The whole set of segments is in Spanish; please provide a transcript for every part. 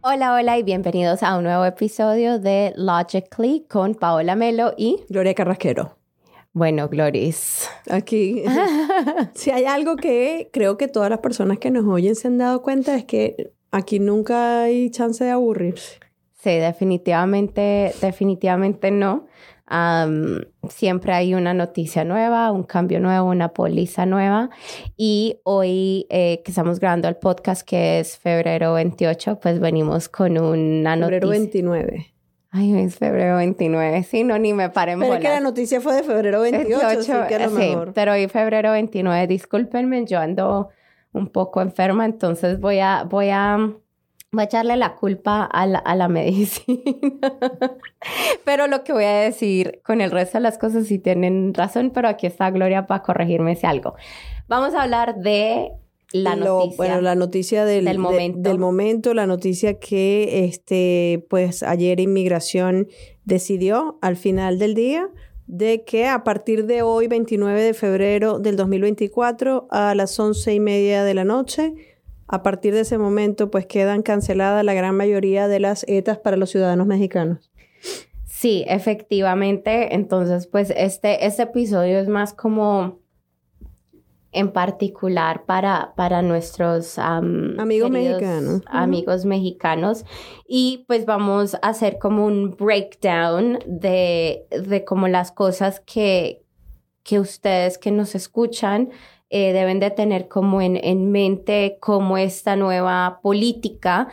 Hola, hola y bienvenidos a un nuevo episodio de Logically con Paola Melo y Gloria Carrasquero. Bueno, Gloris. Aquí, si hay algo que creo que todas las personas que nos oyen se han dado cuenta es que aquí nunca hay chance de aburrirse. Sí, definitivamente no. Siempre hay una noticia nueva, un cambio nuevo, una póliza nueva. Y hoy que estamos grabando el podcast, que es febrero 28, pues venimos con una noticia. Febrero 29. Ay, es febrero 29. Sí, no, ni me paren bolas. Pero es que la noticia fue de febrero 28, así que a lo mejor. Sí, pero hoy febrero 29. Discúlpenme, yo ando un poco enferma, entonces voy a echarle la culpa a la medicina. Pero lo que voy a decir con el resto de las cosas sí tienen razón, pero aquí está Gloria para corregirme si algo. Vamos a hablar de la noticia. Bueno, la noticia del momento, la noticia que pues ayer Inmigración decidió al final del día de que a partir de hoy, 29 de febrero del 2024, a las 11:30 de la noche, a partir de ese momento, pues quedan canceladas la gran mayoría de las ETAs para los ciudadanos mexicanos. Sí, efectivamente. Entonces, pues este episodio es más como en particular para nuestros amigos mexicanos. Amigos mexicanos. Y pues vamos a hacer como un breakdown de como las cosas que ustedes que nos escuchan deben de tener como en mente cómo esta nueva política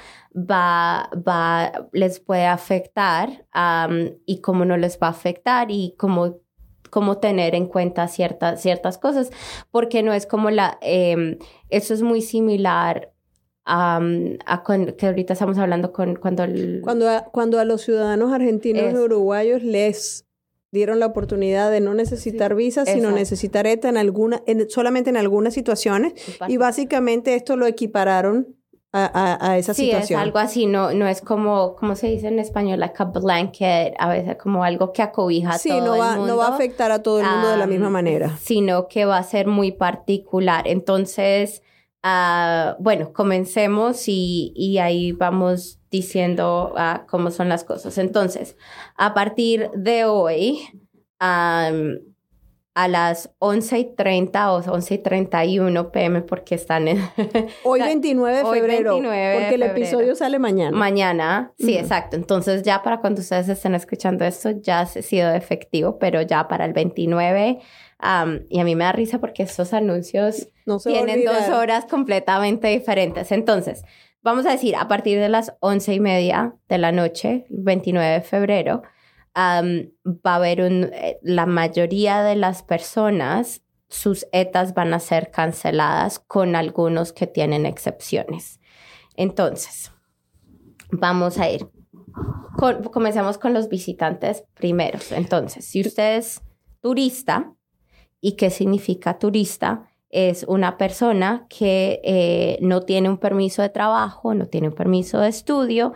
les puede afectar y cómo no les va a afectar y cómo tener en cuenta ciertas cosas, porque no es como eso es muy similar que ahorita estamos hablando cuando a los ciudadanos argentinos y uruguayos les dieron la oportunidad de no necesitar visa, sino necesitar ETA solamente en algunas situaciones. Y básicamente esto lo equipararon a esa situación. Sí, es algo así. No es como se dice en español, like a blanket, a veces como algo que acobija a todo el mundo. No va a afectar a todo el mundo de la misma manera. Sino que va a ser muy particular. Entonces, bueno, comencemos y ahí vamos diciendo cómo son las cosas. Entonces, a partir de hoy, a las 11:30 o 11:31 p.m. porque están en... Hoy 29 de febrero, porque el episodio sale mañana. Mañana, sí, exacto. Entonces ya para cuando ustedes estén escuchando esto ya ha sido efectivo, pero ya para el 29... y a mí me da risa porque estos anuncios tienen 2 horas completamente diferentes. Entonces, vamos a decir, a partir de las 11:30 de la noche, el 29 de febrero, va a haber la mayoría de las personas, sus ETAs van a ser canceladas con algunos que tienen excepciones. Entonces, vamos a ir. Comencemos con los visitantes primeros. Entonces, si usted es turista, ¿y qué significa turista? Es una persona que no tiene un permiso de trabajo, no tiene un permiso de estudio,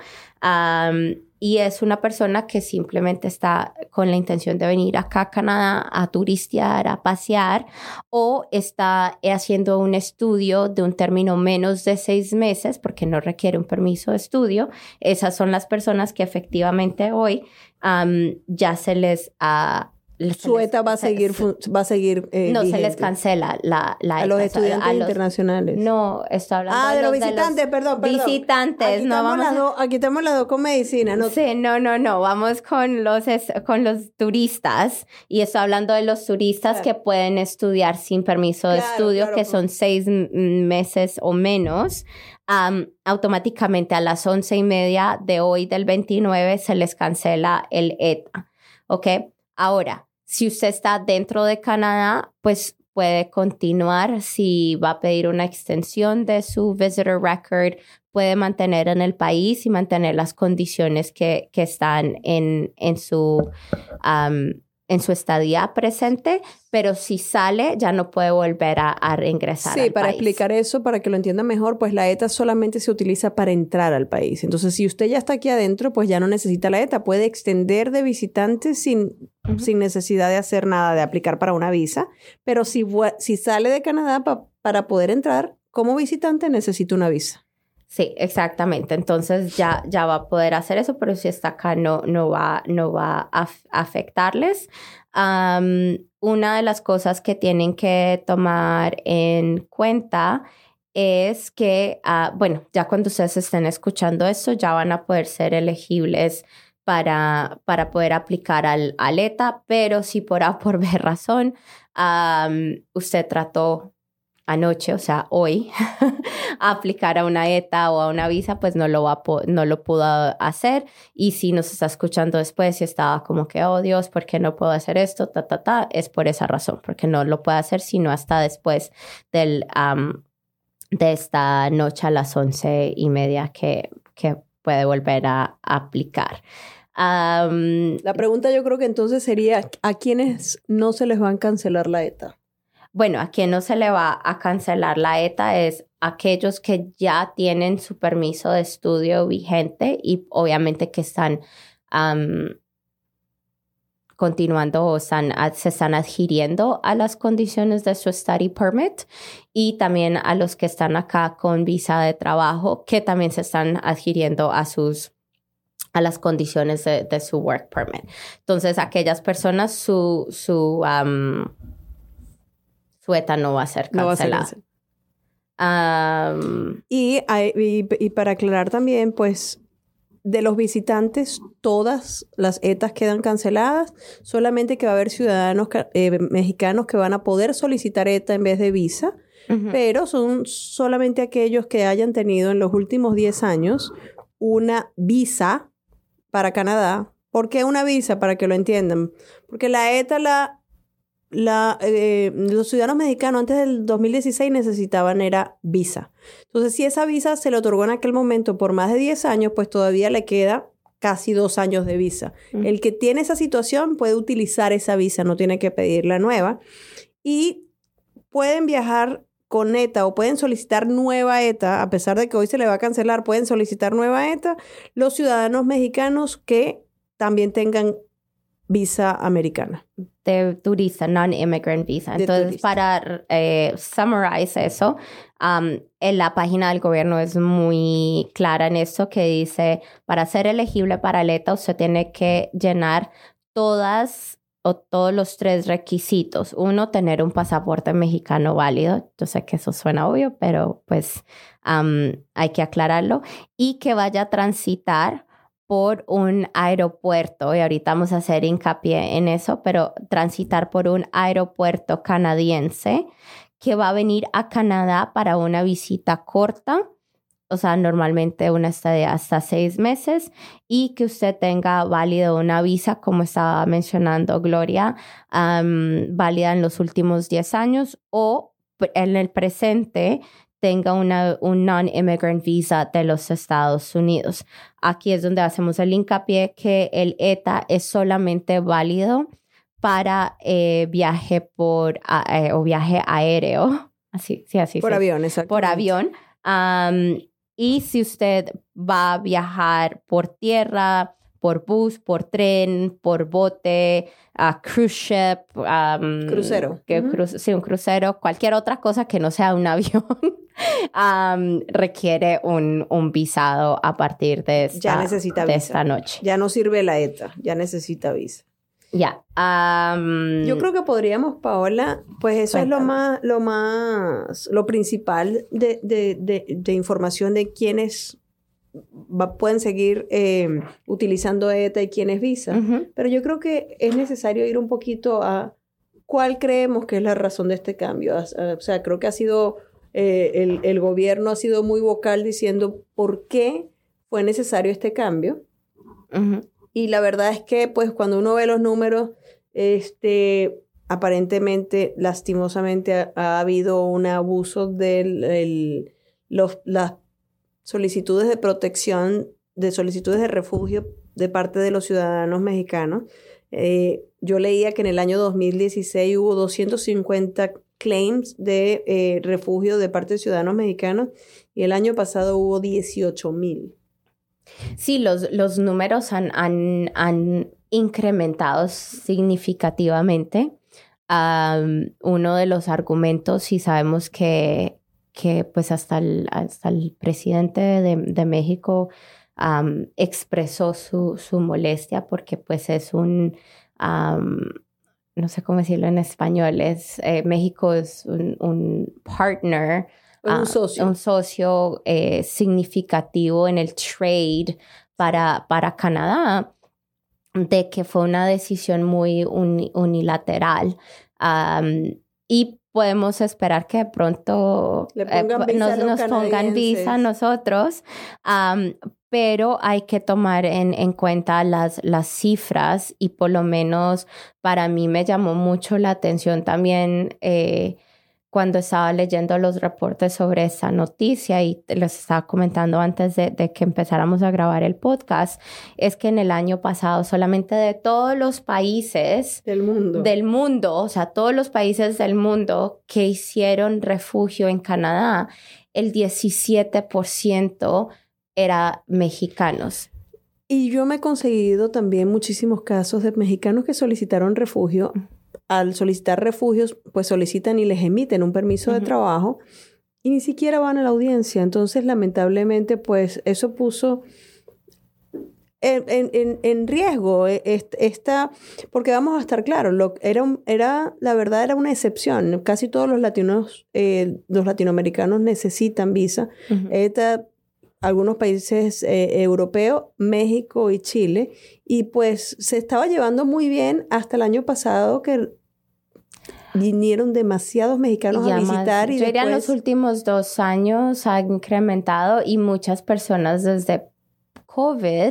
y es una persona que simplemente está con la intención de venir acá a Canadá a turistear, a pasear, o está haciendo un estudio de un término menos de 6 meses porque no requiere un permiso de estudio. Esas son las personas que efectivamente hoy ya se les su ETA va a seguir no vigente. Se les cancela la ETA. A los estudiantes internacionales. No, estoy hablando de los visitantes, perdón. Visitantes, aquí tenemos las dos con medicina, ¿no? Sí, no, vamos con los turistas, y estoy hablando de los turistas que pueden estudiar sin permiso de estudio, que son 6 meses o menos. Automáticamente a las 11:30 de hoy del 29 se les cancela el ETA, ¿ok? Ahora, si usted está dentro de Canadá, pues puede continuar. Si va a pedir una extensión de su visitor record, puede mantener en el país y mantener las condiciones que están en su estadía presente, pero si sale ya no puede volver a reingresar al país. Sí, para explicar eso, para que lo entiendan mejor, pues la ETA solamente se utiliza para entrar al país. Entonces, si usted ya está aquí adentro, pues ya no necesita la ETA. Puede extender de visitante sin necesidad de hacer nada, de aplicar para una visa. Pero si sale de Canadá para poder entrar como visitante, necesita una visa. Sí, exactamente. Entonces ya va a poder hacer eso, pero si está acá no va a afectarles. Una de las cosas que tienen que tomar en cuenta es que, ya cuando ustedes estén escuchando esto, ya van a poder ser elegibles para poder aplicar al ETA, pero si por A por B razón usted trató anoche, o sea, hoy, a aplicar a una ETA o a una visa, pues no lo pudo hacer. Y si nos está escuchando después y estaba como que, oh Dios, ¿por qué no puedo hacer esto? Es por esa razón, porque no lo puede hacer sino hasta después de esta noche a las 11:30 que puede volver a aplicar. La pregunta yo creo que entonces sería, ¿a quiénes no se les va a cancelar la ETA? Bueno, a quien no se le va a cancelar la ETA es aquellos que ya tienen su permiso de estudio vigente y obviamente que están continuando o se están adhiriendo a las condiciones de su study permit, y también a los que están acá con visa de trabajo que también se están adhiriendo a las condiciones de su work permit. Entonces, aquellas personas, su ETA no va a ser cancelada. Y para aclarar también, pues, de los visitantes, todas las ETAs quedan canceladas. Solamente que va a haber ciudadanos mexicanos que van a poder solicitar ETA en vez de visa. Uh-huh. Pero son solamente aquellos que hayan tenido en los últimos 10 años una visa para Canadá. ¿Por qué una visa? Para que lo entiendan. Porque la ETA los ciudadanos mexicanos antes del 2016 necesitaban era visa. Entonces, si esa visa se le otorgó en aquel momento por más de 10 años, pues todavía le queda casi 2 años de visa. Uh-huh. El que tiene esa situación puede utilizar esa visa, no tiene que pedir la nueva. Y pueden viajar con ETA o pueden solicitar nueva ETA, a pesar de que hoy se le va a cancelar, pueden solicitar nueva ETA los ciudadanos mexicanos que también tengan visa americana. De turista, non-immigrant visa. Entonces, para summarize eso, en la página del gobierno es muy clara en eso, que dice, para ser elegible para el ETA, usted tiene que llenar todos los 3 requisitos. 1, tener un pasaporte mexicano válido. Yo sé que eso suena obvio, pero pues hay que aclararlo. Y que vaya a transitar por un aeropuerto, y ahorita vamos a hacer hincapié en eso, pero transitar por un aeropuerto canadiense que va a venir a Canadá para una visita corta, o sea, normalmente una estadía hasta 6 meses, y que usted tenga válido una visa, como estaba mencionando Gloria, válida en los últimos 10 años o en el presente tenga un non-immigrant visa de los Estados Unidos. Aquí es donde hacemos el hincapié que el ETA es solamente válido para viaje o viaje aéreo. Así. Por avión, exacto. Por avión. Y si usted va a viajar por tierra, por bus, por tren, por bote, cruise ship. Crucero. Sí, un crucero. Cualquier otra cosa que no sea un avión requiere un visado a partir de esta noche. Ya no sirve la ETA, ya necesita visa. Ya. Yo creo que podríamos, Paola, pues eso cuéntame. Es lo principal de información de quiénes pueden seguir utilizando ETA y quiénes visa. Uh-huh. Pero yo creo que es necesario ir un poquito a cuál creemos que es la razón de este cambio. O sea, creo que ha sido el gobierno ha sido muy vocal diciendo por qué fue necesario este cambio. Uh-huh. Y la verdad es que, pues, cuando uno ve los números, aparentemente, lastimosamente, ha habido un abuso de las solicitudes de protección, de solicitudes de refugio de parte de los ciudadanos mexicanos. Yo leía que en el año 2016 hubo 250 claims de refugio de parte de ciudadanos mexicanos y el año pasado hubo 18,000. Sí, los números han incrementado significativamente. Uno de los argumentos, y sabemos que que pues hasta el presidente de México expresó su molestia porque pues es no sé cómo decirlo en español, México es un partner, un socio significativo en el trade para Canadá, de que fue una decisión muy unilateral. Y podemos esperar que de pronto nos pongan visa a nosotros, pero hay que tomar en cuenta las cifras, y por lo menos para mí me llamó mucho la atención también cuando estaba leyendo los reportes sobre esta noticia, y les estaba comentando antes de que empezáramos a grabar el podcast, es que en el año pasado solamente de todos los países del mundo, o sea, todos los países del mundo que hicieron refugio en Canadá, el 17% era mexicanos. Y yo me he conseguido también muchísimos casos de mexicanos que solicitaron refugio. Al solicitar refugios, pues solicitan y les emiten un permiso de trabajo y ni siquiera van a la audiencia. Entonces, lamentablemente, pues eso puso en riesgo porque vamos a estar claros, la verdad era una excepción. Casi todos los latinoamericanos necesitan visa. Algunos países europeos, México y Chile, y pues se estaba llevando muy bien hasta el año pasado, que vinieron demasiados mexicanos a visitar. Yo diría en los últimos 2 años ha incrementado, y muchas personas desde COVID,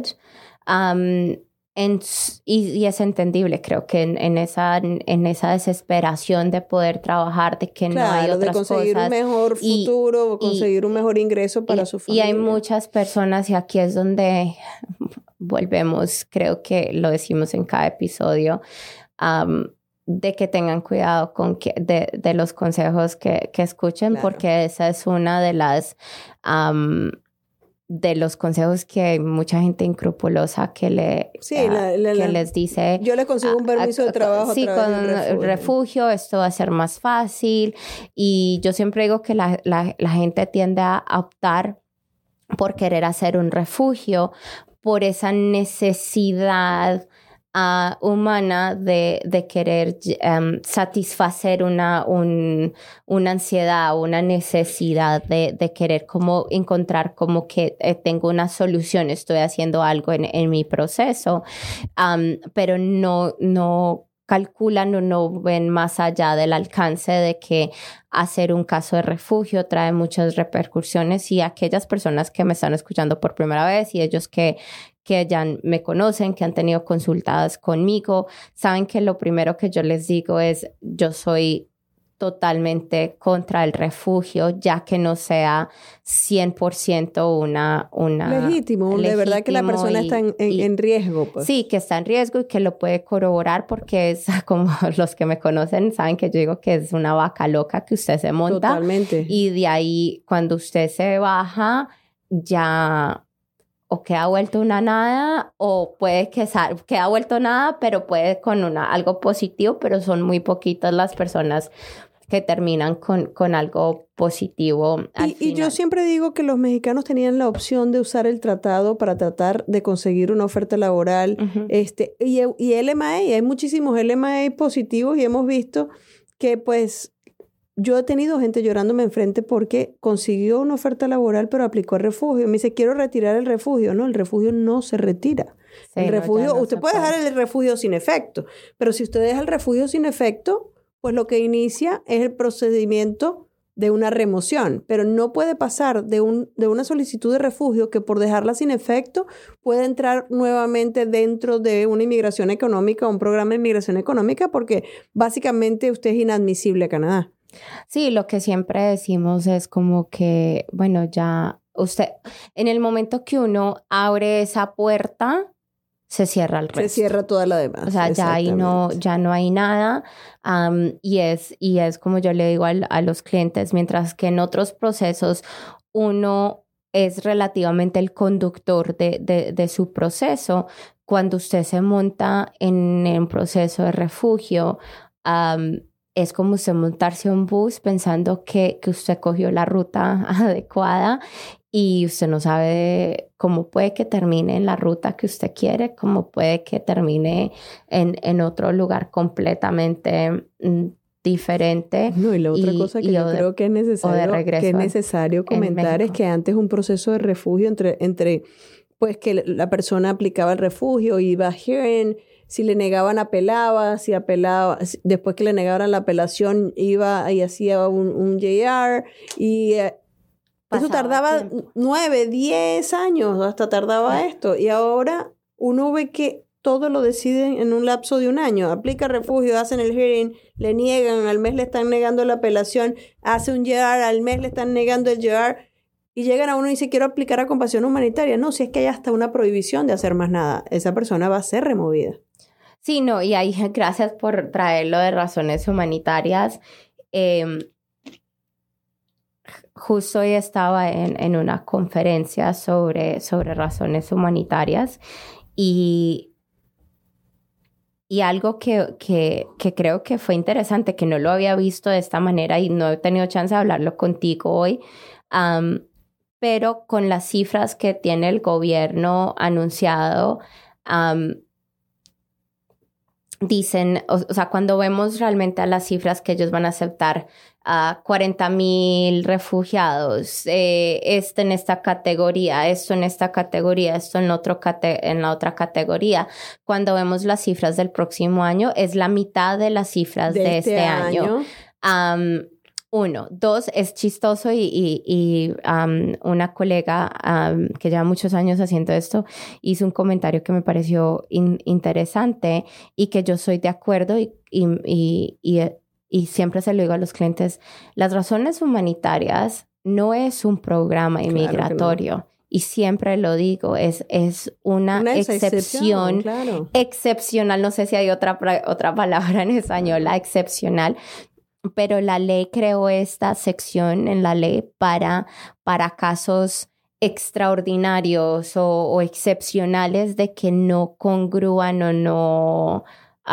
y es entendible, creo que en esa desesperación de poder trabajar, de que no hay otras cosas. De conseguir un mejor futuro, conseguir un mejor ingreso para su familia. Y hay muchas personas, y aquí es donde volvemos, creo que lo decimos en cada episodio, de que tengan cuidado de los consejos que escuchen, claro, porque esa es una de las... de los consejos que hay mucha gente incrupulosa que les dice... Yo les consigo un permiso de trabajo. Sí, con refugio esto va a ser más fácil. Y yo siempre digo que la gente tiende a optar por querer hacer un refugio por esa necesidad humana de querer satisfacer una ansiedad, una necesidad de querer como encontrar como que tengo una solución, estoy haciendo algo en mi proceso, pero no calculan o no ven más allá del alcance de que hacer un caso de refugio trae muchas repercusiones. Y aquellas personas que me están escuchando por primera vez y ellos que ya me conocen, que han tenido consultas conmigo, saben que lo primero que yo les digo es: yo soy totalmente contra el refugio, ya que no sea 100% una legítimo, de verdad que la persona está en riesgo. Pues. Sí, que está en riesgo y que lo puede corroborar, porque es como los que me conocen saben que yo digo que es una vaca loca que usted se monta. Totalmente. Y de ahí, cuando usted se baja, ya... o queda vuelto una nada, o puede que queda vuelto nada, pero puede con algo positivo, pero son muy poquitas las personas que terminan con algo positivo al final. Y yo siempre digo que los mexicanos tenían la opción de usar el tratado para tratar de conseguir una oferta laboral. Y LMA, hay muchísimos LMA positivos, y hemos visto que pues... Yo he tenido gente llorándome enfrente porque consiguió una oferta laboral, pero aplicó el refugio. Me dice: quiero retirar el refugio. No, el refugio no se retira. Sí, el refugio, usted puede dejar el refugio sin efecto, pero si usted deja el refugio sin efecto, pues lo que inicia es el procedimiento de una remoción, pero no puede pasar de una solicitud de refugio que por dejarla sin efecto puede entrar nuevamente dentro de una inmigración económica o un programa de inmigración económica, porque básicamente usted es inadmisible a Canadá. Sí, lo que siempre decimos es como que, bueno, ya usted, en el momento que uno abre esa puerta, se cierra el resto. Se cierra toda la demás. O sea, ya no hay nada. Y es como yo le digo a los clientes, mientras que en otros procesos uno es relativamente el conductor de su proceso, cuando usted se monta en un proceso de refugio, es como usted montarse a un bus pensando que usted cogió la ruta adecuada y usted no sabe cómo puede que termine en la ruta que usted quiere, cómo puede que termine en otro lugar completamente diferente. No, y la otra cosa que yo creo que es necesario comentar es que antes un proceso de refugio entre pues que la persona aplicaba el refugio, iba a hearing, si le negaban apelaba, si apelaba, después que le negaran la apelación iba y hacía un JR y eso tardaba 9, 10 años, hasta tardaba esto. Y ahora uno ve que todo lo deciden en un lapso de un año. Aplica refugio, hacen el hearing, le niegan, al mes le están negando la apelación, hace un JR, al mes le están negando el JR. Y llegan a uno y dice, quiero aplicar a compasión humanitaria. No, si es que hay hasta una prohibición de hacer más nada. Esa persona va a ser removida. Sí, no, y ahí gracias por traerlo de razones humanitarias. Justo hoy estaba en una conferencia sobre razones humanitarias y algo que creo que fue interesante, que no lo había visto de esta manera y no he tenido chance de hablarlo contigo hoy, pero con las cifras que tiene el gobierno anunciado, dicen, o sea, cuando vemos realmente a las cifras que ellos van a aceptar, 40,000 refugiados, esto en esta categoría, esto en esta categoría, esto en la otra categoría. Cuando vemos las cifras del próximo año, es la mitad de las cifras de este año. 1. 2, es chistoso y una colega que lleva muchos años haciendo esto hizo un comentario que me pareció interesante y que yo soy de acuerdo y siempre se lo digo a los clientes, las razones humanitarias no es un programa inmigratorio. No. Y siempre lo digo, es una excepción claro. Excepcional, no sé si hay otra palabra en español, la excepcional, pero la ley creó esta sección en la ley para casos extraordinarios o excepcionales de que no congrúan o no...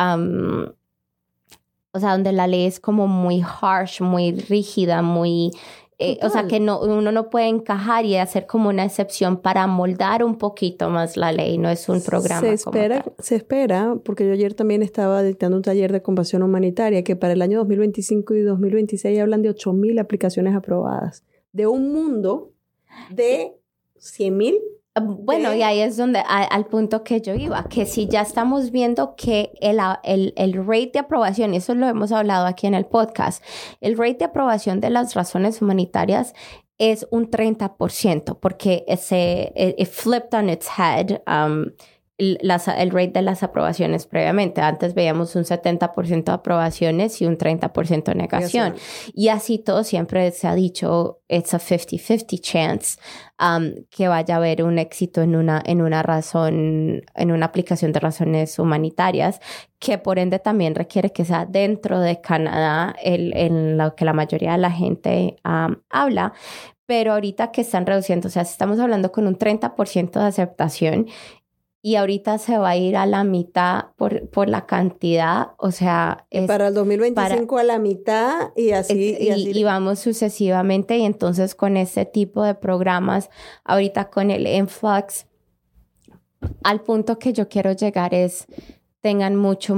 o sea, donde la ley es como muy harsh, muy rígida, muy... o sea, que uno no puede encajar y hacer como una excepción para moldar un poquito más la ley. No es un programa Se espera, porque yo ayer también estaba dictando un taller de compasión humanitaria, que para el año 2025 y 2026 hablan de 8,000 aplicaciones aprobadas. De un mundo de 100,000. Bueno, y ahí es donde al punto que yo iba, que si ya estamos viendo que el rate de aprobación, y eso lo hemos hablado aquí en el podcast, el rate de aprobación de las razones humanitarias es un 30%, porque it flipped on its head el rate de las aprobaciones previamente. Antes veíamos un 70% de aprobaciones y un 30% de negación. Y así todo siempre se ha dicho, it's a 50-50 chance que vaya a haber un éxito en una aplicación de razones humanitarias, que por ende también requiere que sea dentro de Canadá en lo que la mayoría de la gente habla. Pero ahorita que están reduciendo, o sea, estamos hablando con un 30% de aceptación, y ahorita se va a ir a la mitad por la cantidad, o sea... para el 2025 a la mitad y así... Y vamos sucesivamente, y entonces con este tipo de programas, ahorita con el influx, al punto que yo quiero llegar es... Tengan mucho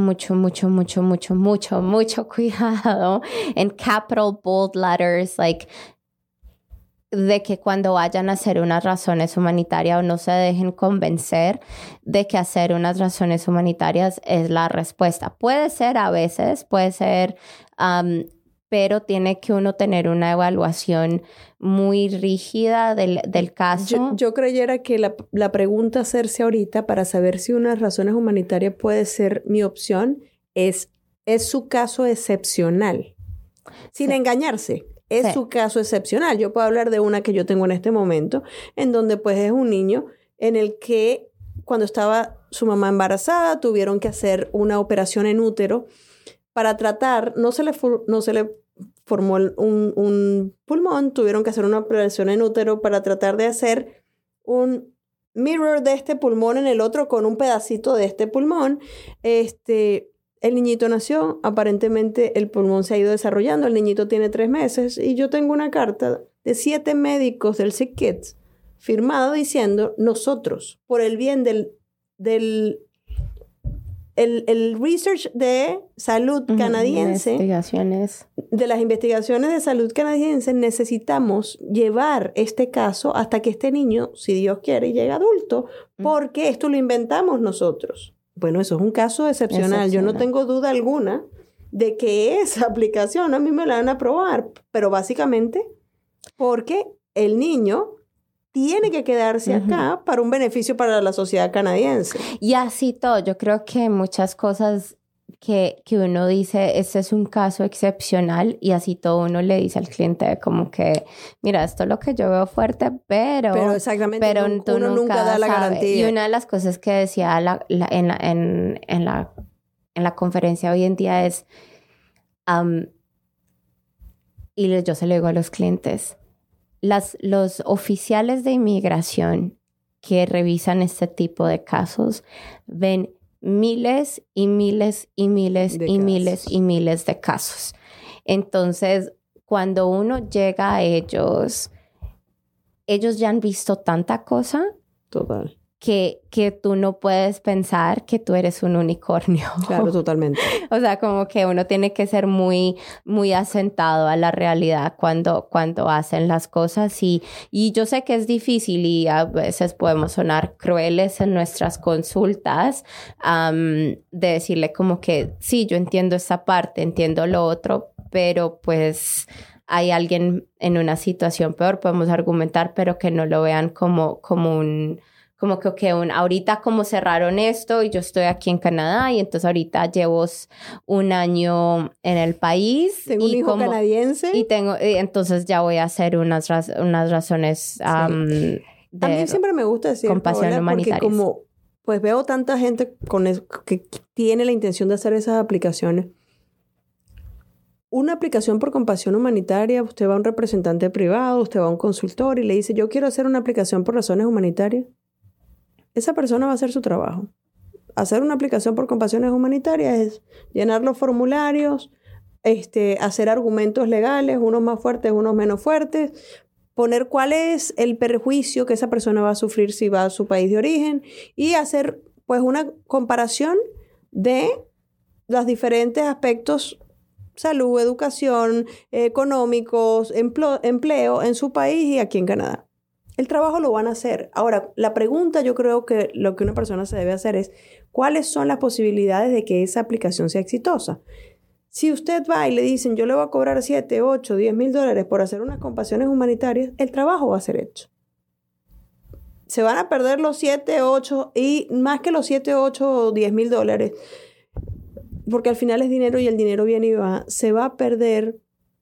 cuidado en capital bold letters, like... de que cuando vayan a hacer unas razones humanitarias o no se dejen convencer de que hacer unas razones humanitarias es la respuesta. Puede ser a veces, pero tiene que uno tener una evaluación muy rígida del caso. Yo creyera que la pregunta a hacerse ahorita para saber si unas razones humanitarias puede ser mi opción es su caso excepcional, sin engañarse. Es su caso excepcional. Yo puedo hablar de una que yo tengo en este momento, en donde pues es un niño en el que cuando estaba su mamá embarazada tuvieron que hacer una operación en útero para tratar, no se le formó un pulmón, tuvieron que hacer una operación en útero para tratar de hacer un mirror de este pulmón en el otro con un pedacito de este pulmón. el niñito nació, aparentemente el pulmón se ha ido desarrollando, el niñito tiene 3 meses y yo tengo una carta de 7 médicos del Sick Kids firmado diciendo nosotros, por el bien del research de salud canadiense, de las investigaciones de salud canadiense, necesitamos llevar este caso hasta que este niño, si Dios quiere, llegue adulto, porque esto lo inventamos nosotros. Bueno, eso es un caso excepcional. Yo no tengo duda alguna de que esa aplicación a mí me la van a aprobar, pero básicamente porque el niño tiene que quedarse acá para un beneficio para la sociedad canadiense. Y así todo, yo creo que muchas cosas que uno dice, este es un caso excepcional, y así todo uno le dice al cliente como que, mira, esto es lo que yo veo fuerte, pero exactamente, tú uno nunca da la garantía. Y una de las cosas que decía en la conferencia hoy en día es, y yo se lo digo a los clientes, los oficiales de inmigración que revisan este tipo de casos ven miles y miles y miles y miles y miles de casos. Entonces, cuando uno llega a ellos ya han visto tanta cosa. Total. Que tú no puedes pensar que tú eres un unicornio. Claro, totalmente. O sea, como que uno tiene que ser muy, muy asentado a la realidad cuando hacen las cosas. Y yo sé que es difícil y a veces podemos sonar crueles en nuestras consultas, de decirle como que sí, yo entiendo esta parte, entiendo lo otro, pero pues hay alguien en una situación peor, podemos argumentar, pero que no lo vean como que ahorita como cerraron esto y yo estoy aquí en Canadá y entonces ahorita llevo un año en el país. Tengo un hijo canadiense. Y entonces ya voy a hacer unas razones a mí siempre me gusta decir compasión humanitaria. Porque como pues veo tanta gente que tiene la intención de hacer esas aplicaciones. Una aplicación por compasión humanitaria, usted va a un representante privado, usted va a un consultor y le dice, yo quiero hacer una aplicación por razones humanitarias. Esa persona va a hacer su trabajo. Hacer una aplicación por compasiones humanitarias es llenar los formularios, hacer argumentos legales, unos más fuertes, unos menos fuertes, poner cuál es el perjuicio que esa persona va a sufrir si va a su país de origen y hacer pues una comparación de los diferentes aspectos, salud, educación, económicos, empleo en su país y aquí en Canadá. El trabajo lo van a hacer. Ahora, la pregunta yo creo que lo que una persona se debe hacer es ¿cuáles son las posibilidades de que esa aplicación sea exitosa? Si usted va y le dicen yo le voy a cobrar 7, 8, 10 mil dólares por hacer unas compasiones humanitarias, el trabajo va a ser hecho. Se van a perder los 7, 8 y más que los 7, 8 o 10 mil dólares, porque al final es dinero y el dinero viene y va, se va a perder.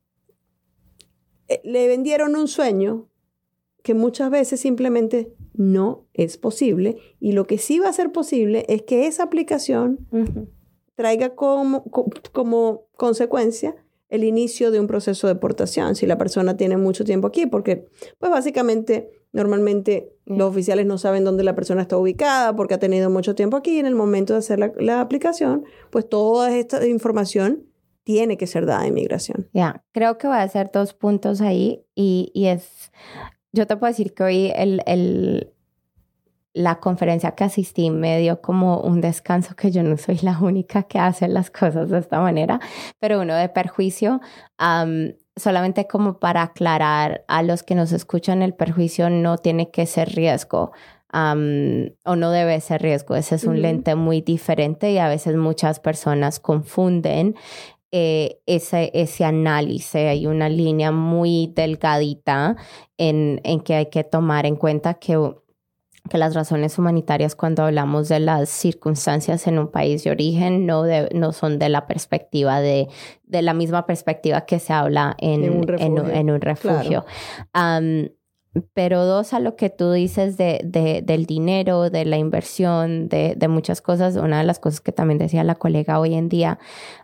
Le vendieron un sueño que muchas veces simplemente no es posible, y lo que sí va a ser posible es que esa aplicación traiga como consecuencia el inicio de un proceso de deportación si la persona tiene mucho tiempo aquí, porque pues básicamente normalmente los oficiales no saben dónde la persona está ubicada porque ha tenido mucho tiempo aquí, y en el momento de hacer la aplicación pues toda esta información tiene que ser dada a inmigración. Creo que voy a hacer 2 puntos ahí y es... Yo te puedo decir que hoy la conferencia que asistí me dio como un descanso, que yo no soy la única que hace las cosas de esta manera, pero uno de perjuicio, solamente como para aclarar a los que nos escuchan, el perjuicio no tiene que ser riesgo. O no debe ser riesgo. Ese es un lente muy diferente y a veces muchas personas confunden ese análisis. Hay una línea muy delgadita en que hay que tomar en cuenta que las razones humanitarias, cuando hablamos de las circunstancias en un país de origen, no son de la perspectiva de la misma perspectiva que se habla en un refugio. Claro. Pero 2, a lo que tú dices del dinero, de la inversión, de muchas cosas, una de las cosas que también decía la colega hoy en día,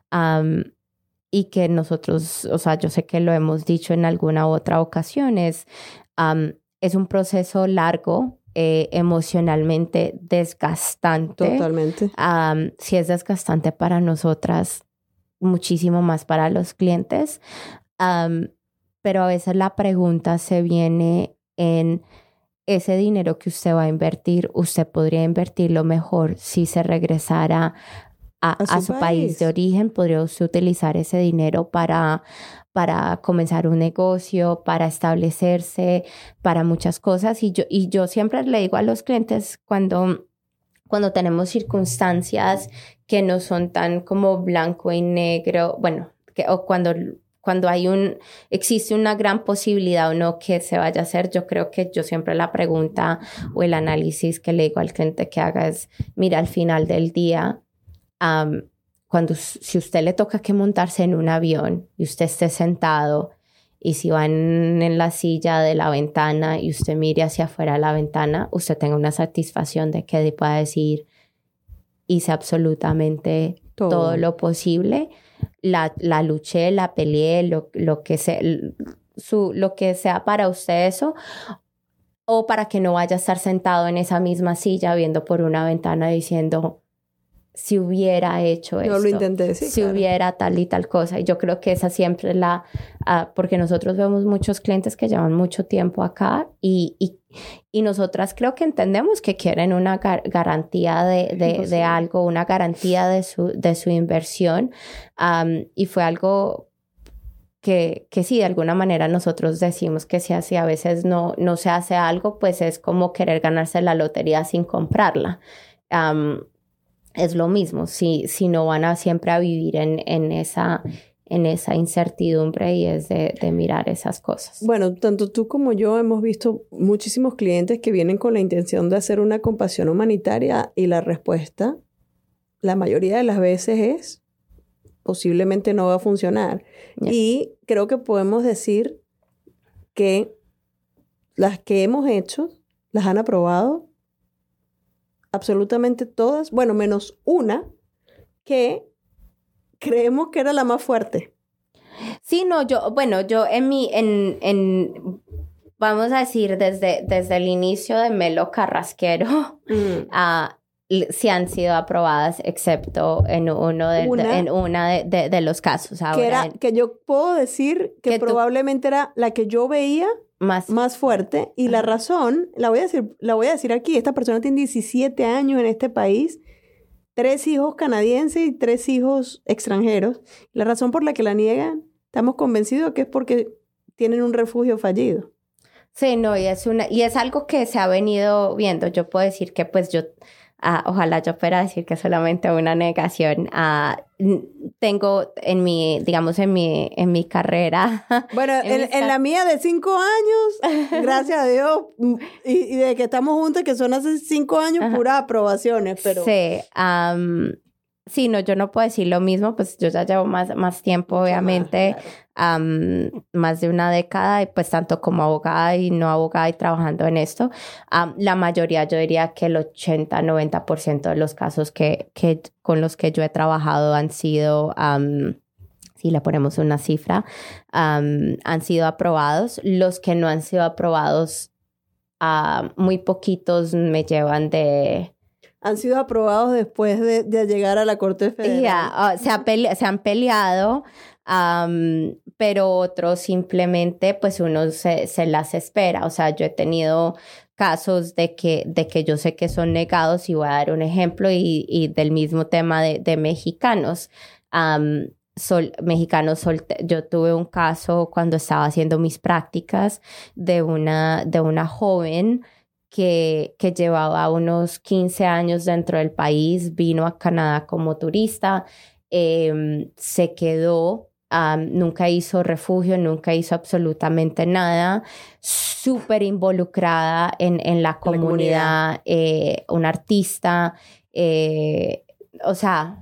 y que nosotros, o sea, yo sé que lo hemos dicho en alguna otra ocasión, es un proceso largo emocionalmente desgastante. Totalmente. Sí es desgastante para nosotras, muchísimo más para los clientes. Pero a veces la pregunta se viene en ese dinero que usted va a invertir, usted podría invertirlo mejor si se regresara a su país de origen. ¿Podría usted utilizar ese dinero para comenzar un negocio, para establecerse, para muchas cosas? Y yo siempre le digo a los clientes cuando tenemos circunstancias que no son tan como blanco y negro, bueno, o cuando existe una gran posibilidad o no que se vaya a hacer, yo creo que yo siempre la pregunta o el análisis que le digo al cliente que haga es, mira, al final del día, si usted le toca que montarse en un avión y usted esté sentado y si van en la silla de la ventana y usted mire hacia afuera de la ventana, usted tenga una satisfacción de que pueda decir, hice absolutamente todo lo posible. La luché, la peleé, lo que sea para usted eso, o para que no vaya a estar sentado en esa misma silla viendo por una ventana diciendo, si hubiera hecho esto, no lo intenté, sí, si hubiera tal y tal cosa. Y yo creo que esa siempre es porque nosotros vemos muchos clientes que llevan mucho tiempo acá y nosotras creo que entendemos que quieren una garantía de algo, una garantía de su inversión. Y fue algo que sí, de alguna manera nosotros decimos que si a veces no se hace algo, pues es como querer ganarse la lotería sin comprarla. Es lo mismo, si no van siempre a vivir en esa incertidumbre, y es de mirar esas cosas. Bueno, tanto tú como yo hemos visto muchísimos clientes que vienen con la intención de hacer una compasión humanitaria y la respuesta, la mayoría de las veces es, posiblemente no va a funcionar. Yeah. Y creo que podemos decir que las que hemos hecho, las han aprobado absolutamente todas, bueno, menos una que creemos que era la más fuerte. Sí, no, yo vamos a decir, desde el inicio de Melo Carrasquero, sí han sido aprobadas, excepto en una de los casos. Ahora, que yo puedo decir que probablemente era la que yo veía más fuerte, y la razón, la voy a decir aquí. Esta persona tiene 17 años en este país, 3 hijos canadienses y 3 hijos extranjeros. La razón por la que la niegan, estamos convencidos que es porque tienen un refugio fallido. Sí, no, y es algo que se ha venido viendo. Yo puedo decir que pues ojalá yo pudiera decir que solamente una negación. Tengo en mi carrera. Bueno, en la mía de 5 años, gracias a Dios, y de que estamos juntos, que son hace 5 años, puras aprobaciones, pero... Sí, sí, no, yo no puedo decir lo mismo, pues yo ya llevo más tiempo, obviamente, claro. Más de una década, y pues tanto como abogada y no abogada y trabajando en esto, la mayoría, yo diría que el 80-90% de los casos que con los que yo he trabajado han sido, si le ponemos una cifra, han sido aprobados. Los que no han sido aprobados, muy poquitos me llevan de... Han sido aprobados después de llegar a la Corte Federal. Se han peleado, pero otros simplemente, pues uno se las espera. O sea, yo he tenido casos de que yo sé que son negados, y voy a dar un ejemplo, y del mismo tema de mexicanos. Yo tuve un caso cuando estaba haciendo mis prácticas de una joven que llevaba unos 15 años dentro del país, vino a Canadá como turista, se quedó, nunca hizo refugio, nunca hizo absolutamente nada, súper involucrada en la comunidad, un artista, o sea,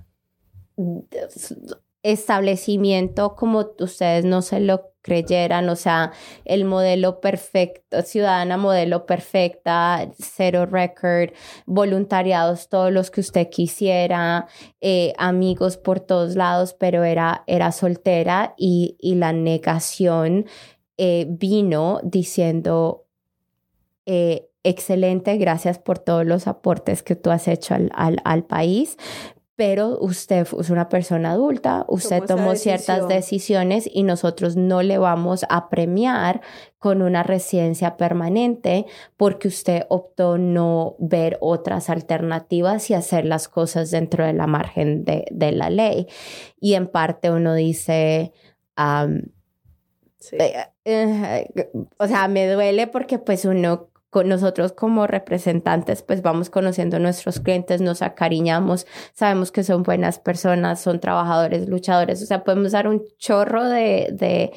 establecimiento como ustedes no se lo creyeran, o sea, el modelo perfecto, ciudadana modelo perfecta, 0 record, voluntariados todos los que usted quisiera, amigos por todos lados, pero era soltera, y la negación vino diciendo, excelente, gracias por todos los aportes que tú has hecho al país. Pero usted es una persona adulta, usted tomó ciertas decisiones y nosotros no le vamos a premiar con una residencia permanente porque usted optó no ver otras alternativas y hacer las cosas dentro de la margen de la ley. Y en parte uno dice, sí. O sea, me duele porque pues nosotros como representantes pues vamos conociendo a nuestros clientes, nos acariñamos, sabemos que son buenas personas, son trabajadores, luchadores, o sea, podemos dar un chorro de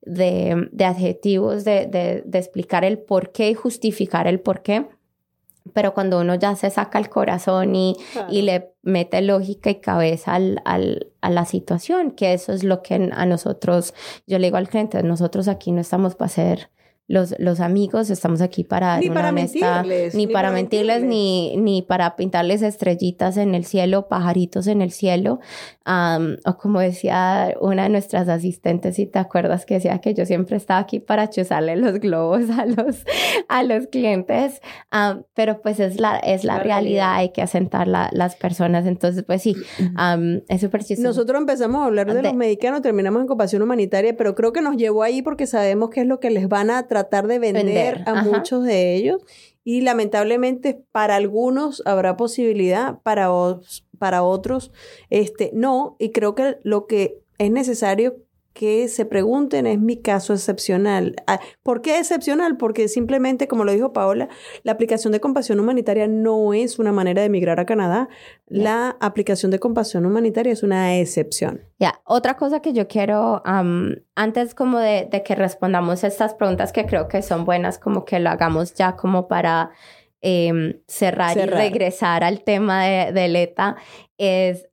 adjetivos, de explicar el por qué y justificar el por qué, pero cuando uno ya se saca el corazón y le mete lógica y cabeza a la situación, que eso es lo que a nosotros, yo le digo al cliente, nosotros aquí no estamos para ser los amigos, estamos aquí para dar una honesta, ni para mentirles, ni para pintarles estrellitas en el cielo, pajaritos en el cielo, o como decía una de nuestras asistentes, si te acuerdas, que decía que yo siempre estaba aquí para chuzarle los globos a los clientes, pero pues es la realidad, hay que asentar las personas, entonces pues sí, es súper chistoso. Nosotros empezamos a hablar de los mexicanos, terminamos en compasión humanitaria, pero creo que nos llevó ahí porque sabemos qué es lo que les van a tratar de vender a muchos de ellos, y lamentablemente para algunos habrá posibilidad, para otros no, y creo que lo que es necesario que se pregunten es mi caso excepcional. ¿Por qué excepcional? Porque simplemente, como lo dijo Paola, la aplicación de compasión humanitaria no es una manera de emigrar a Canadá. La aplicación de compasión humanitaria es una excepción. Otra cosa que yo quiero, antes como de que respondamos estas preguntas que creo que son buenas, como que lo hagamos ya como para cerrar y regresar al tema de Leta, es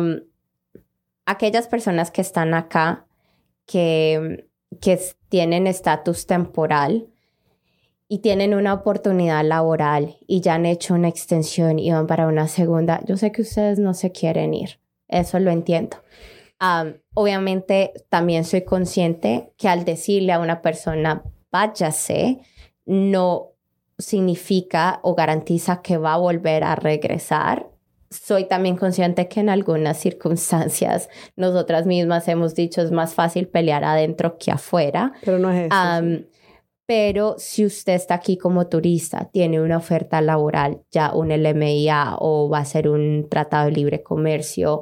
aquellas personas que están acá, que tienen estatus temporal y tienen una oportunidad laboral y ya han hecho una extensión y van para una segunda. Yo sé que ustedes no se quieren ir, eso lo entiendo. Obviamente también soy consciente que al decirle a una persona váyase, no significa o garantiza que va a volver a regresar. Soy también consciente que en algunas circunstancias nosotras mismas hemos dicho es más fácil pelear adentro que afuera. Pero no es eso. Pero si usted está aquí como turista, tiene una oferta laboral, ya un LMIA o va a ser un tratado de libre comercio,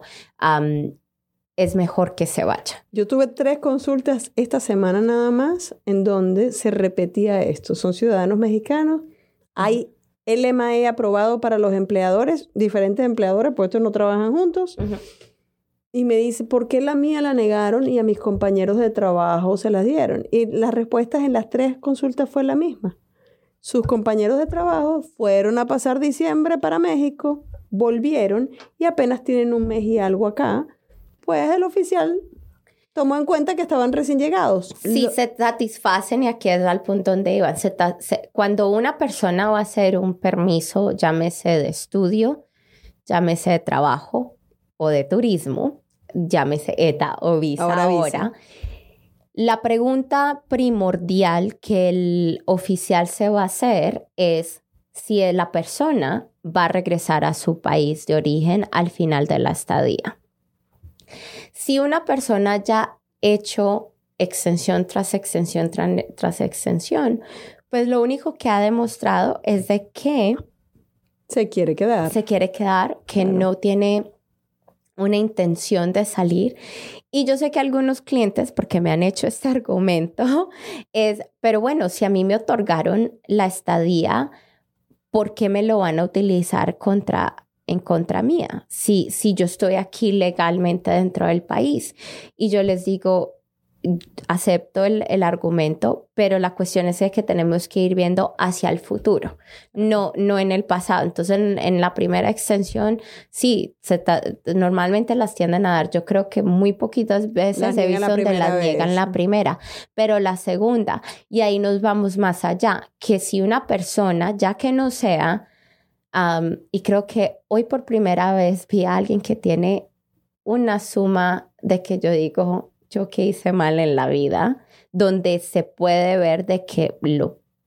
es mejor que se vaya. Yo tuve 3 consultas esta semana nada más en donde se repetía esto. Son ciudadanos mexicanos. Hay LMAE aprobado para los empleadores, diferentes empleadores, pues estos no trabajan juntos. Uh-huh. Y me dice, ¿por qué la mía la negaron y a mis compañeros de trabajo se las dieron? Y las respuestas en las 3 consultas fue la misma. Sus compañeros de trabajo fueron a pasar diciembre para México, volvieron y apenas tienen un mes y algo acá. Pues el oficial tomó en cuenta que estaban recién llegados. Sí, se satisfacen, y aquí es al punto donde iban. Cuando una persona va a hacer un permiso, llámese de estudio, llámese de trabajo o de turismo, llámese ETA o visa ahora. La pregunta primordial que el oficial se va a hacer es si la persona va a regresar a su país de origen al final de la estadía. Si una persona ya ha hecho extensión tras extensión tras extensión, pues lo único que ha demostrado es de que se quiere quedar, que no tiene una intención de salir. Y yo sé que algunos clientes, porque me han hecho este argumento, pero bueno, si a mí me otorgaron la estadía, ¿por qué me lo van a utilizar en contra mía? Si yo estoy aquí legalmente dentro del país. Y yo les digo, acepto el argumento, pero la cuestión es que tenemos que ir viendo hacia el futuro, no en el pasado. Entonces, en la primera extensión, sí, normalmente las tienden a dar. Yo creo que muy poquitas veces he visto donde las niegan la primera, pero la segunda, y ahí nos vamos más allá, que si una persona, ya que no sea, y creo que hoy por primera vez vi a alguien que tiene una suma de que yo digo, yo que hice mal en la vida, donde se puede ver de que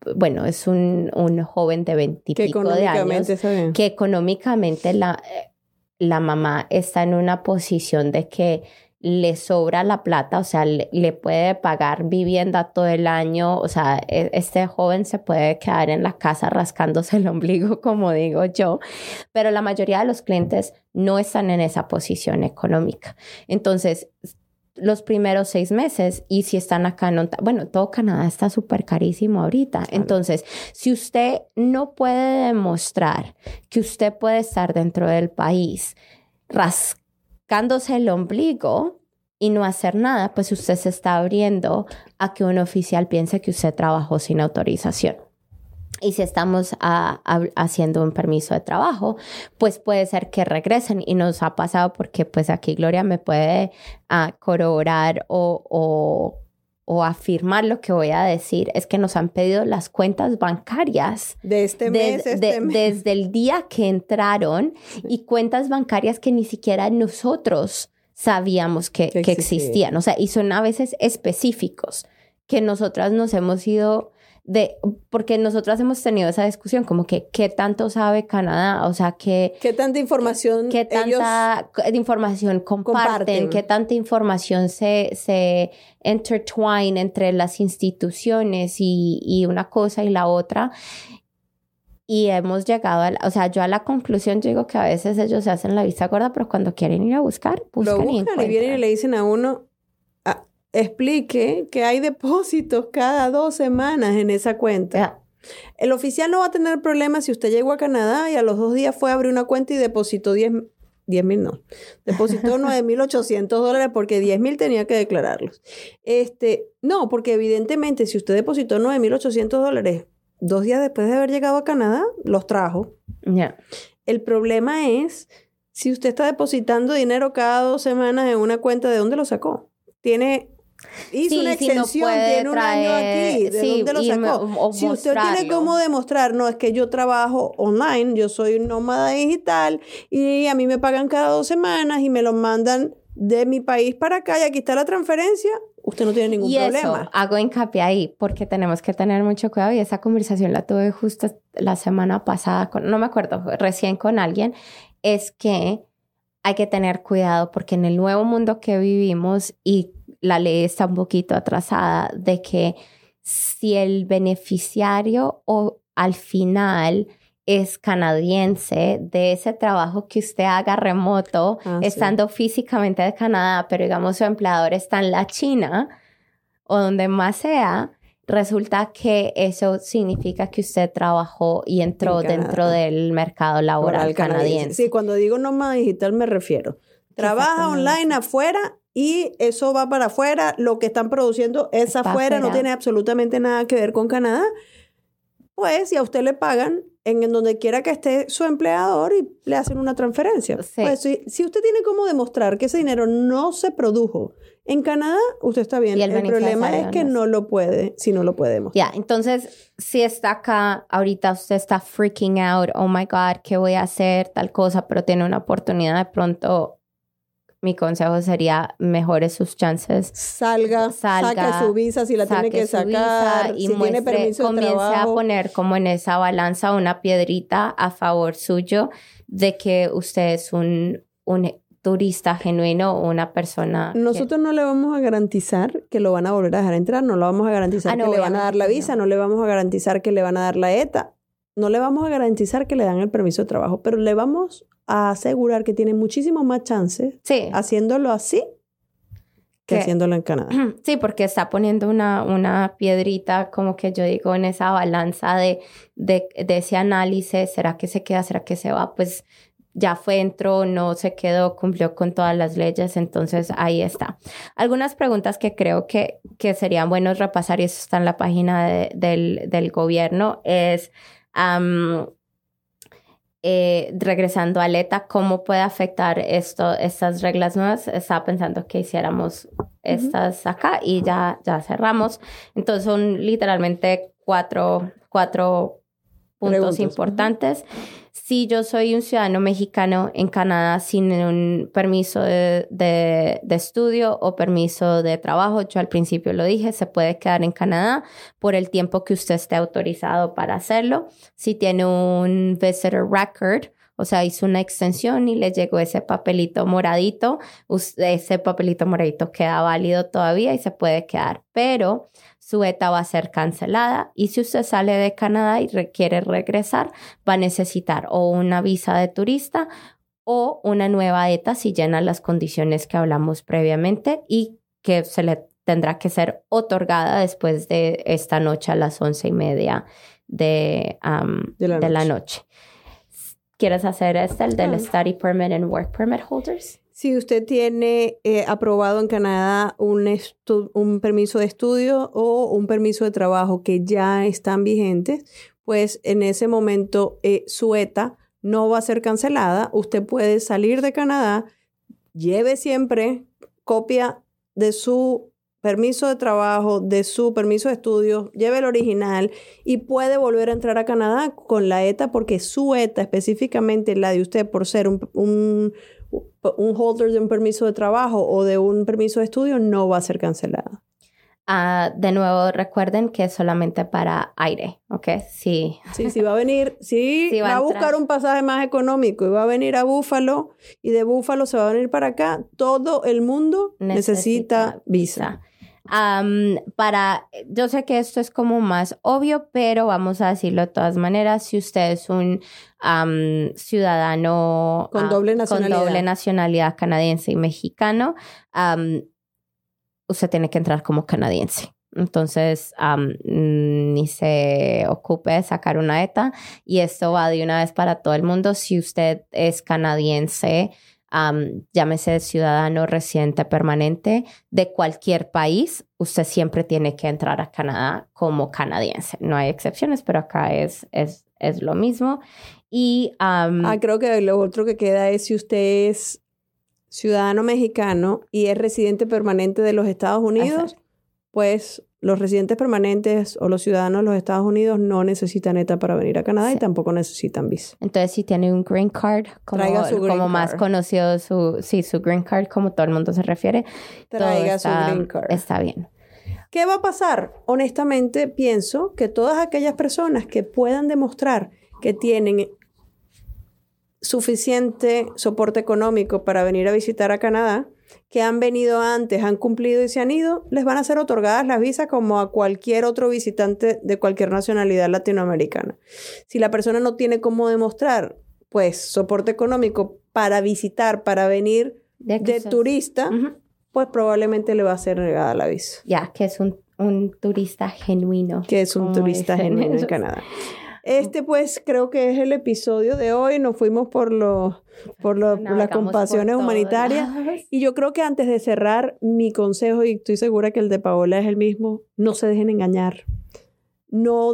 bueno, es un joven de 20 y pico de años, que económicamente la mamá está en una posición de que le sobra la plata, o sea, le puede pagar vivienda todo el año, o sea, este joven se puede quedar en la casa rascándose el ombligo, como digo yo, pero la mayoría de los clientes no están en esa posición económica. Entonces, los primeros 6 meses, y si están acá en Ontario, bueno, todo Canadá está súper carísimo ahorita. Claro. Entonces, si usted no puede demostrar que usted puede estar dentro del país rascándose el ombligo y no hacer nada, pues usted se está abriendo a que un oficial piense que usted trabajó sin autorización. Y si estamos haciendo un permiso de trabajo, pues puede ser que regresen. Y nos ha pasado porque pues aquí Gloria me puede corroborar o afirmar lo que voy a decir. Es que nos han pedido las cuentas bancarias de este mes, desde el día que entraron, y cuentas bancarias que ni siquiera nosotros sabíamos que existían. O sea, y son a veces específicos que nosotras nos hemos ido... porque nosotras hemos tenido esa discusión como que ¿qué tanto sabe Canadá? O sea, ¿qué tanta información qué tanta información comparten? ¿Qué tanta información se intertwine entre las instituciones y una cosa y la otra? Y hemos llegado o sea, yo a la conclusión digo que a veces ellos se hacen la vista gorda, pero cuando quieren ir a buscar, buscan y vienen y le dicen a uno... Explique que hay depósitos cada 2 semanas en esa cuenta. Yeah. El oficial no va a tener problemas si usted llegó a Canadá y a los 2 días fue a abrir una cuenta y depositó depositó $9,800 porque $10,000 tenía que declararlos. No, porque evidentemente si usted depositó $9,800 2 días después de haber llegado a Canadá, los trajo. Yeah. El problema es si usted está depositando dinero cada 2 semanas en una cuenta, ¿de dónde lo sacó? Hizo una extensión, no tiene un año aquí. ¿De dónde lo sacó? Si usted tiene cómo demostrar, no, es que yo trabajo online, yo soy un nómada digital y a mí me pagan cada 2 semanas y me lo mandan de mi país para acá y aquí está la transferencia, usted no tiene ningún problema. Eso, hago hincapié ahí porque tenemos que tener mucho cuidado, y esa conversación la tuve justo la semana pasada, no me acuerdo, recién con alguien, es que hay que tener cuidado porque en el nuevo mundo que vivimos, y la ley está un poquito atrasada, de que si el beneficiario o al final es canadiense de ese trabajo que usted haga remoto, estando físicamente de Canadá, pero digamos su empleador está en la China o donde más sea, resulta que eso significa que usted trabajó y entró dentro del mercado laboral canadiense. Sí, cuando digo nómada digital me refiero. Trabaja online afuera y eso va para afuera. Lo que están produciendo es afuera, no tiene absolutamente nada que ver con Canadá. Pues si a usted le pagan en donde quiera que esté su empleador y le hacen una transferencia. Sí. Pues si usted tiene cómo demostrar que ese dinero no se produjo en Canadá, usted está bien. El problema es que no lo puede, si no lo puede demostrar. Ya, entonces, si está acá, ahorita usted está freaking out, oh my God, ¿qué voy a hacer? Tal cosa, pero tiene una oportunidad de pronto. Mi consejo sería mejore sus chances. Saque su visa si la tiene que sacar. Y si tiene permiso de trabajo. Comience a poner como en esa balanza una piedrita a favor suyo de que usted es un turista genuino, una persona... Nosotros no le vamos a garantizar que lo van a volver a dejar entrar. No le vamos a garantizar que le van a dar la visa. No le vamos a garantizar que le van a dar la ETA. No le vamos a garantizar que le dan el permiso de trabajo. Pero le vamos a asegurar que tiene muchísimo más chances haciéndolo así que haciéndolo en Canadá. Sí, porque está poniendo una piedrita, como que yo digo, en esa balanza de ese análisis. ¿Será que se queda? ¿Será que se va? Pues ya fue, entró, no se quedó, cumplió con todas las leyes. Entonces, ahí está. Algunas preguntas que creo que serían buenos repasar, y eso está en la página del gobierno, es... regresando a ETA, ¿cómo puede afectar estas reglas nuevas? Estaba pensando que hiciéramos estas acá y ya cerramos. Entonces son literalmente cuatro puntos importantes. Si yo soy un ciudadano mexicano en Canadá sin un permiso de estudio o permiso de trabajo, yo al principio lo dije, se puede quedar en Canadá por el tiempo que usted esté autorizado para hacerlo. Si tiene un visitor record, o sea, hizo una extensión y le llegó ese papelito moradito, ese papelito moradito queda válido todavía y se puede quedar, pero su ETA va a ser cancelada y si usted sale de Canadá y quiere regresar, va a necesitar o una visa de turista o una nueva ETA si llena las condiciones que hablamos previamente y que se le tendrá que ser otorgada después de esta noche a las 11:30 de la noche. ¿Quieres hacer el del Study Permit and Work Permit Holders? Si usted tiene aprobado en Canadá un permiso de estudio o un permiso de trabajo que ya están vigentes, pues en ese momento su ETA no va a ser cancelada. Usted puede salir de Canadá, lleve siempre copia de su permiso de trabajo, de su permiso de estudio, lleve el original y puede volver a entrar a Canadá con la ETA porque su ETA, específicamente la de usted por ser un holder de un permiso de trabajo o de un permiso de estudio, no va a ser cancelada. De nuevo, recuerden que es solamente para aire, ¿ok? Sí. Sí, va a venir, va a buscar un pasaje más económico y va a venir a Búfalo y de Búfalo se va a venir para acá. Todo el mundo necesita visa. Yo sé que esto es como más obvio, pero vamos a decirlo de todas maneras. Si usted es un ciudadano con doble nacionalidad canadiense y mexicano, usted tiene que entrar como canadiense. Entonces, ni se ocupe de sacar una ETA y esto va de una vez para todo el mundo. Si usted es canadiense, llámese ciudadano residente permanente de cualquier país, usted siempre tiene que entrar a Canadá como canadiense. No hay excepciones, pero acá es lo mismo. Y creo que lo otro que queda es si usted es ciudadano mexicano y es residente permanente de los Estados Unidos, pues los residentes permanentes o los ciudadanos de los Estados Unidos no necesitan ETA para venir a Canadá y tampoco necesitan visa. Entonces, si tiene un green card, como más conocido su green card, como todo el mundo se refiere, traiga su green card. Está bien. ¿Qué va a pasar? Honestamente, pienso que todas aquellas personas que puedan demostrar que tienen suficiente soporte económico para venir a visitar a Canadá, que han venido antes, han cumplido y se han ido, les van a ser otorgadas las visas como a cualquier otro visitante de cualquier nacionalidad latinoamericana. Si la persona no tiene cómo demostrar, pues, soporte económico para visitar, para venir de turista, pues probablemente le va a ser negada la visa. Ya, que es un turista genuino. Que es un turista genuino en Canadá. Pues, creo que es el episodio de hoy. Nos fuimos por las compasiones humanitarias. Y yo creo que antes de cerrar, mi consejo, y estoy segura que el de Paola es el mismo, no se dejen engañar. No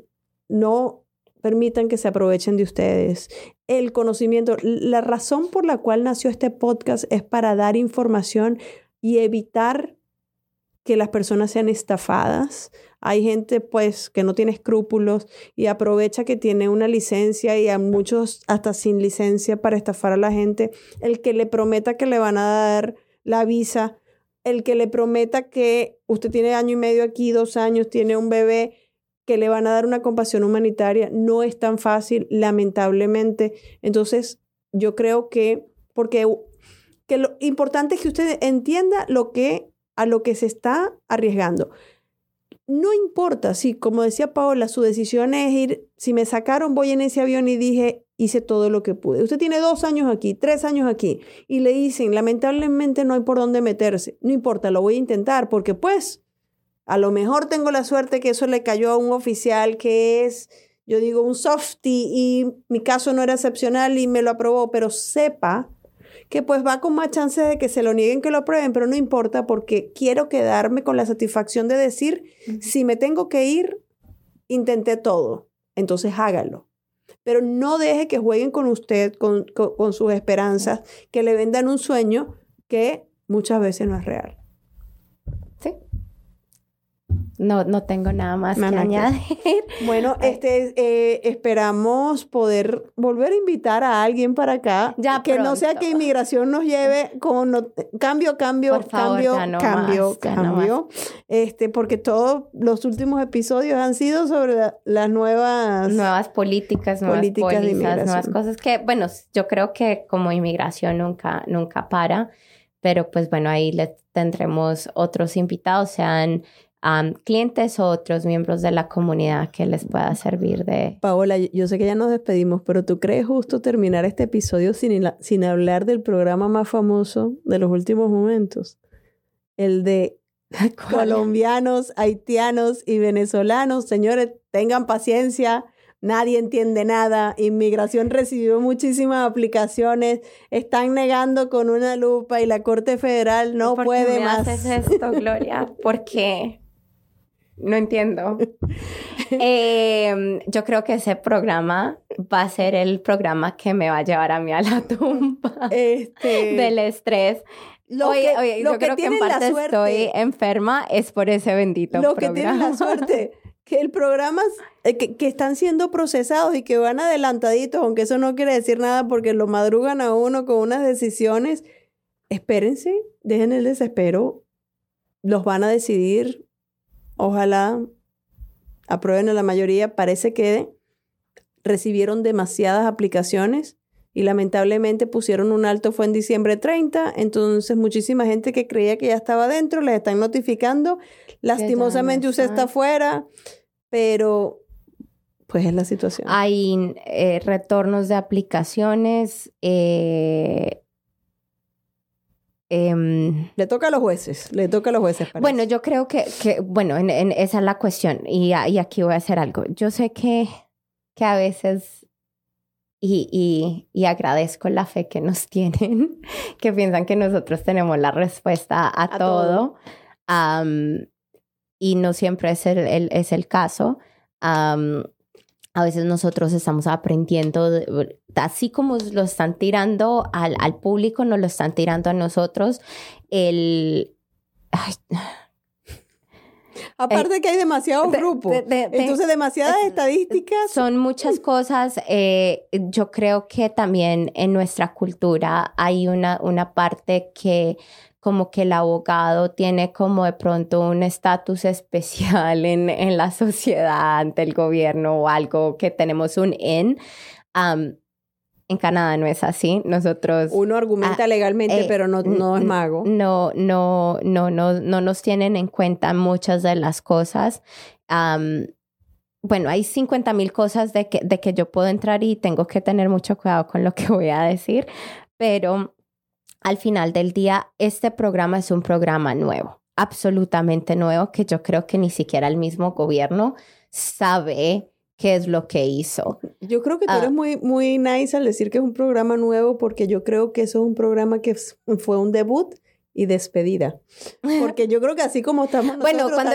permitan que se aprovechen de ustedes. El conocimiento, la razón por la cual nació este podcast es para dar información y evitar que las personas sean estafadas. Hay gente, pues, que no tiene escrúpulos y aprovecha que tiene una licencia y a muchos hasta sin licencia para estafar a la gente. El que le prometa que le van a dar la visa, el que le prometa que usted tiene 1 año y medio aquí, 2 años, tiene un bebé, que le van a dar una compasión humanitaria, no es tan fácil, lamentablemente. Entonces, yo creo que lo importante es que usted entienda a lo que se está arriesgando. No importa, sí, como decía Paola, su decisión es ir, si me sacaron, voy en ese avión y hice todo lo que pude. Usted tiene 2 años aquí, 3 años aquí, y le dicen, lamentablemente no hay por dónde meterse. No importa, lo voy a intentar, porque pues, a lo mejor tengo la suerte que eso le cayó a un oficial que es, yo digo, un softie, y mi caso no era excepcional y me lo aprobó, pero sepa que pues va con más chances de que se lo nieguen que lo aprueben, pero no importa porque quiero quedarme con la satisfacción de decir, si me tengo que ir, intenté todo, entonces hágalo. Pero no deje que jueguen con usted, con sus esperanzas, que le vendan un sueño que muchas veces no es real. Sí. No tengo nada más que añadir. Bueno, esperamos poder volver a invitar a alguien para acá. Ya que pronto. No sea que inmigración nos lleve con cambio. Por favor, cambio. Porque todos los últimos episodios han sido sobre las nuevas políticas, nuevas pólizas, de inmigración. nuevas cosas que, bueno, yo creo que como inmigración nunca para, pero pues bueno, ahí les tendremos otros invitados, sean clientes o otros miembros de la comunidad que les pueda servir de... Paola, yo sé que ya nos despedimos, pero ¿tú crees justo terminar este episodio sin hablar del programa más famoso de los últimos momentos? El de colombianos, haitianos y venezolanos. Señores, tengan paciencia. Nadie entiende nada. Inmigración recibió muchísimas aplicaciones. Están negando con una lupa y la Corte Federal no puede más. ¿Por qué me haces esto, Gloria? ¿Por qué? No entiendo. Yo creo que ese programa va a ser el programa que me va a llevar a mí a la tumba del estrés. Yo creo que en parte estoy enferma es por ese bendito programa. Que tienen la suerte que el programa que están siendo procesados y que van adelantaditos, aunque eso no quiere decir nada porque lo madrugan a uno con unas decisiones. Espérense, dejen el desespero, los van a decidir. Ojalá aprueben a la mayoría. Parece que recibieron demasiadas aplicaciones y lamentablemente pusieron un alto, fue en diciembre 30, entonces muchísima gente que creía que ya estaba dentro, les están notificando. Lastimosamente usted está fuera, pero pues es la situación. Hay retornos de aplicaciones. Le toca a los jueces. Parece. Bueno, yo creo que esa es la cuestión y aquí voy a hacer algo. Yo sé que a veces y agradezco la fe que nos tienen, que piensan que nosotros tenemos la respuesta a todo. Y no siempre es el caso. A veces nosotros estamos aprendiendo, así como lo están tirando al público, nos lo están tirando a nosotros. Aparte que hay demasiados grupos, entonces demasiadas estadísticas. Son muchas cosas. Yo creo que también en nuestra cultura hay una parte que como que el abogado tiene como de pronto un estatus especial en la sociedad ante el gobierno o algo que tenemos un en Canadá no es así. Nosotros... Uno argumenta legalmente, pero no es mago. No nos tienen en cuenta muchas de las cosas. Bueno, hay 50,000 cosas de que yo puedo entrar y tengo que tener mucho cuidado con lo que voy a decir, pero... Al final del día, este programa es un programa nuevo, absolutamente nuevo, que yo creo que ni siquiera el mismo gobierno sabe qué es lo que hizo. Yo creo que tú eres muy nice al decir que es un programa nuevo, porque yo creo que eso es un programa que fue un debut y despedida. Porque yo creo que así como estamos nosotros, bueno, cuando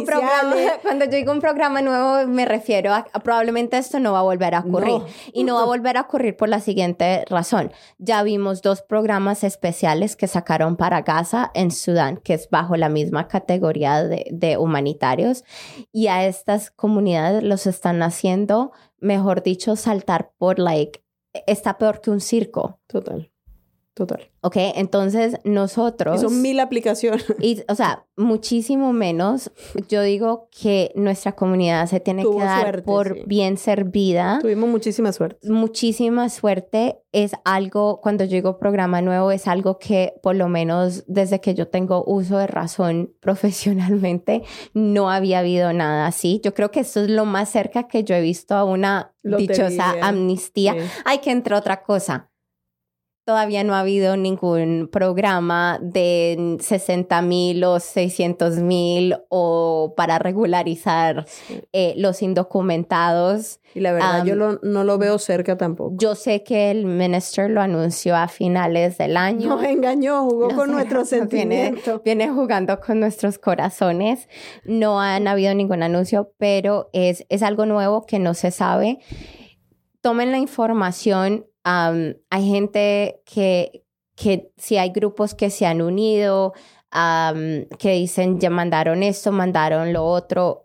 yo digo un programa nuevo, me refiero a probablemente esto no va a volver a ocurrir. Y no va a volver a ocurrir por la siguiente razón. Ya vimos 2 programas especiales que sacaron para Gaza en Sudán, que es bajo la misma categoría de humanitarios. Y a estas comunidades los están haciendo, mejor dicho, saltar por está peor que un circo. Total. Ok, entonces nosotros... Y son 1,000 aplicaciones. O sea, muchísimo menos. Yo digo que nuestra comunidad se tiene que dar suerte, por bien servida. Tuvimos muchísima suerte. Muchísima suerte. Es algo, cuando yo digo programa nuevo, es algo que por lo menos desde que yo tengo uso de razón profesionalmente, no había habido nada así. Yo creo que esto es lo más cerca que yo he visto a una dichosa amnistía. Sí. Ay, que entre otra cosa. Todavía no ha habido ningún programa de 60,000 o 600,000 o para regularizar los indocumentados. Y la verdad yo no lo veo cerca tampoco. Yo sé que el minister lo anunció a finales del año. Nos engañó, jugó con nuestros sentimientos. Viene jugando con nuestros corazones. No han habido ningún anuncio, pero es algo nuevo que no se sabe. Tomen la información. Hay gente que sí hay grupos que se han unido. que dicen ya mandaron esto, mandaron lo otro.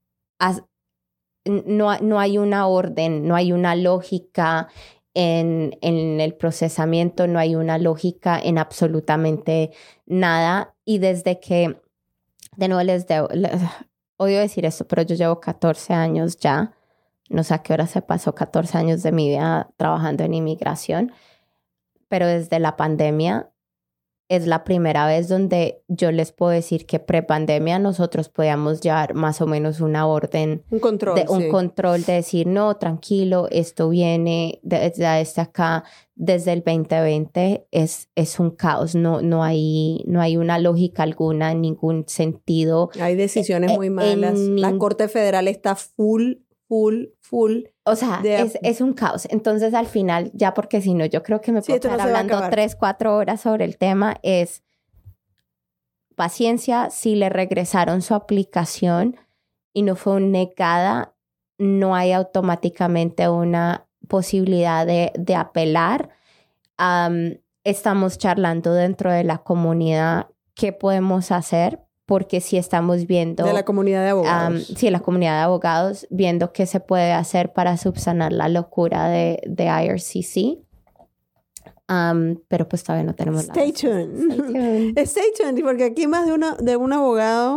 No hay una orden, no hay una lógica en el procesamiento, no hay una lógica en absolutamente nada. Y desde que, de nuevo odio decir esto, pero yo llevo 14 años ya, no sé a qué hora se pasó 14 años de mi vida trabajando en inmigración, pero desde la pandemia es la primera vez donde yo les puedo decir que pre-pandemia nosotros podíamos llevar más o menos una orden. Un control, un control de decir, no, tranquilo, esto viene desde acá. Desde el 2020 es un caos. No hay una lógica alguna, en ningún sentido. Hay decisiones muy malas. La Corte Federal está full. O sea, es un caos. Entonces, al final, ya porque si no, yo creo que me puedo estar hablando 3-4 horas sobre el tema, es paciencia. Si le regresaron su aplicación y no fue negada, no hay automáticamente una posibilidad de apelar. Estamos charlando dentro de la comunidad qué podemos hacer, porque si estamos viendo... De la comunidad de abogados. Sí, la comunidad de abogados, viendo qué se puede hacer para subsanar la locura de IRCC. Pero pues todavía no tenemos nada. Stay tuned. Stay tuned, porque aquí más de un abogado...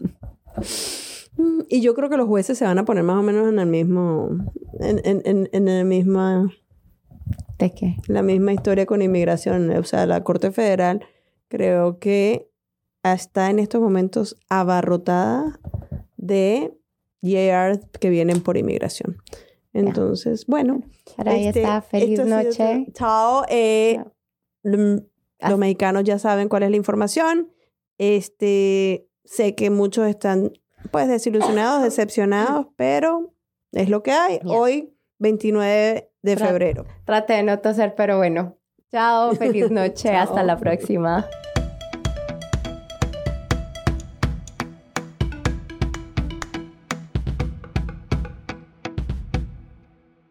Y yo creo que los jueces se van a poner más o menos en el mismo... En la misma... ¿De qué? La misma historia con inmigración. O sea, la Corte Federal creo que está en estos momentos abarrotada de JR que vienen por inmigración. Entonces, bueno. Para ahí está. Feliz noche. Chao. Los mexicanos ya saben cuál es la información. Sé que muchos están pues desilusionados, decepcionados, pero es lo que hay. Hoy, 29 de febrero. Trate de no toser, pero bueno. Chao, feliz noche. Hasta la próxima.